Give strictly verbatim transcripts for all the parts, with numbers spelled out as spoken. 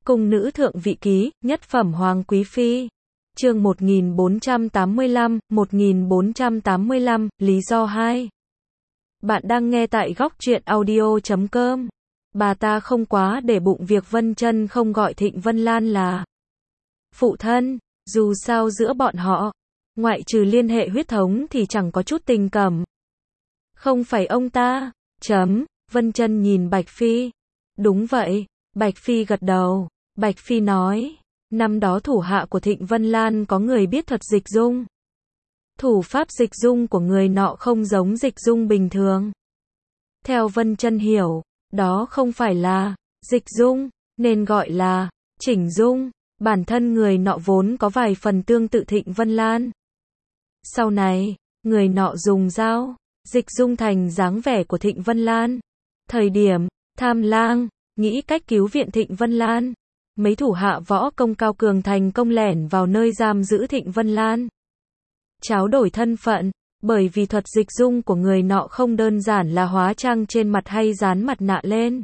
Cung nữ thượng vị ký, nhất phẩm hoàng quý phi. Chương một nghìn bốn trăm tám mươi lăm, một nghìn bốn trăm tám mươi lăm, lý do hai. Bạn đang nghe tại góc truyện audio chấm com. Bà ta không quá để bụng việc Vân Chân không gọi Thịnh Vân Lan là phụ thân, dù sao giữa bọn họ, ngoại trừ liên hệ huyết thống thì chẳng có chút tình cảm. Không phải ông ta, chấm, Vân Chân nhìn Bạch Phi. Đúng vậy, Bạch Phi gật đầu. Bạch Phi nói, năm đó thủ hạ của Thịnh Vân Lan có người biết thuật dịch dung. Thủ pháp dịch dung của người nọ không giống dịch dung bình thường. Theo Vân Chân hiểu, đó không phải là dịch dung, nên gọi là chỉnh dung. Bản thân người nọ vốn có vài phần tương tự Thịnh Vân Lan. Sau này, người nọ dùng dao dịch dung thành dáng vẻ của Thịnh Vân Lan. Thời điểm Tham Lang nghĩ cách cứu viện Thịnh Vân Lan, mấy thủ hạ võ công cao cường thành công lẻn vào nơi giam giữ Thịnh Vân Lan. Tráo đổi thân phận, bởi vì thuật dịch dung của người nọ không đơn giản là hóa trang trên mặt hay dán mặt nạ lên.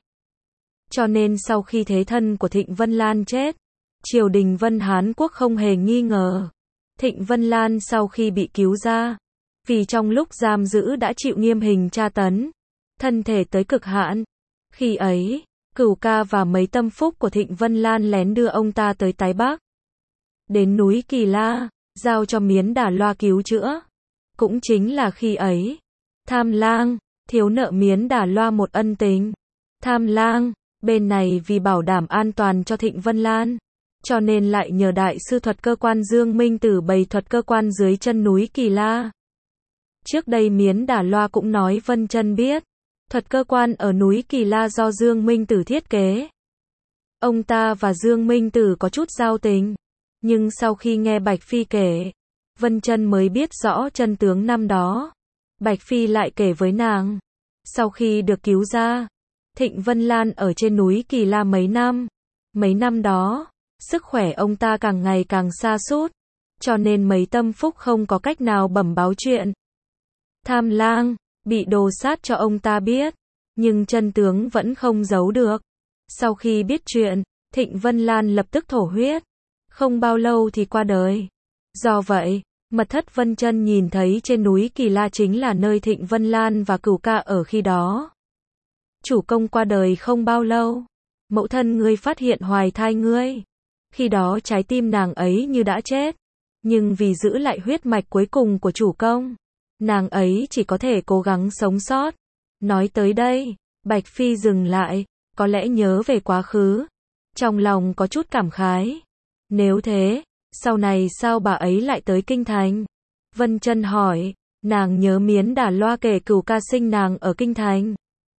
Cho nên sau khi thế thân của Thịnh Vân Lan chết, triều đình Vân Hán Quốc không hề nghi ngờ. Thịnh Vân Lan sau khi bị cứu ra, vì trong lúc giam giữ đã chịu nghiêm hình tra tấn, thân thể tới cực hạn. Khi ấy, Cửu Ca và mấy tâm phúc của Thịnh Vân Lan lén đưa ông ta tới Tái Bắc. Đến núi Kỳ La, giao cho Miến Đà Loa cứu chữa. Cũng chính là khi ấy, Tham Lang thiếu nợ Miến Đà Loa một ân tình. Tham Lang bên này vì bảo đảm an toàn cho Thịnh Vân Lan, cho nên lại nhờ đại sư thuật cơ quan Dương Minh Tử bày thuật cơ quan dưới chân núi Kỳ La. Trước đây Miến Đà Loa cũng nói Vân Chân biết, thuật cơ quan ở núi Kỳ La do Dương Minh Tử thiết kế. Ông ta và Dương Minh Tử có chút giao tình, nhưng sau khi nghe Bạch Phi kể, Vân Chân mới biết rõ chân tướng năm đó. Bạch Phi lại kể với nàng, sau khi được cứu ra, Thịnh Vân Lan ở trên núi Kỳ La mấy năm. Mấy năm đó, sức khỏe ông ta càng ngày càng sa sút, cho nên mấy tâm phúc không có cách nào bẩm báo chuyện Tham Lang bị đồ sát cho ông ta biết, nhưng chân tướng vẫn không giấu được. Sau khi biết chuyện, Thịnh Vân Lan lập tức thổ huyết, không bao lâu thì qua đời. Do vậy, mật thất Vân Chân nhìn thấy trên núi Kỳ La chính là nơi Thịnh Vân Lan và Cửu Ca ở khi đó. Chủ công qua đời không bao lâu, mẫu thân ngươi phát hiện hoài thai ngươi. Khi đó trái tim nàng ấy như đã chết, nhưng vì giữ lại huyết mạch cuối cùng của chủ công, nàng ấy chỉ có thể cố gắng sống sót. Nói tới đây, Bạch Phi dừng lại, có lẽ nhớ về quá khứ, trong lòng có chút cảm khái. Nếu thế, sau này sao bà ấy lại tới Kinh Thành? Vân Chân hỏi, nàng nhớ Miến Đà Loa kể Cửu Ca sinh nàng ở Kinh Thành.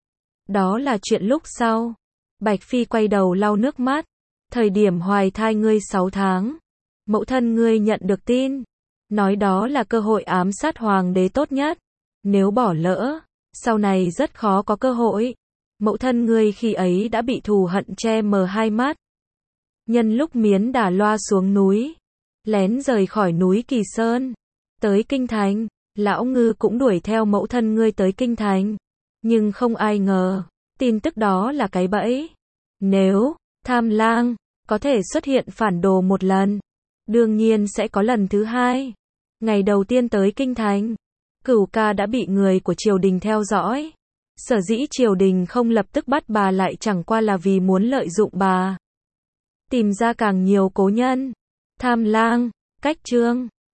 Đó là chuyện lúc sau. Bạch Phi quay đầu lau nước mắt. Thời điểm hoài thai ngươi sáu tháng, mẫu thân ngươi nhận được tin, nói đó là cơ hội ám sát hoàng đế tốt nhất. Nếu bỏ lỡ, sau này rất khó có cơ hội. Mẫu thân ngươi khi ấy đã bị thù hận che mờ hai mắt. Nhân lúc Miến Đà Loa xuống núi, lén rời khỏi núi Kỳ Sơn, tới Kinh Thành, lão ngư cũng đuổi theo mẫu thân ngươi tới Kinh Thành. Nhưng không ai ngờ, tin tức đó là cái bẫy. Nếu Tham Lang có thể xuất hiện phản đồ một lần, đương nhiên sẽ có lần thứ hai. Ngày đầu tiên tới Kinh Thành, Cửu Ca đã bị người của triều đình theo dõi. Sở dĩ triều đình không lập tức bắt bà lại chẳng qua là vì muốn lợi dụng bà, tìm ra càng nhiều cố nhân. Tham Lang, cách chương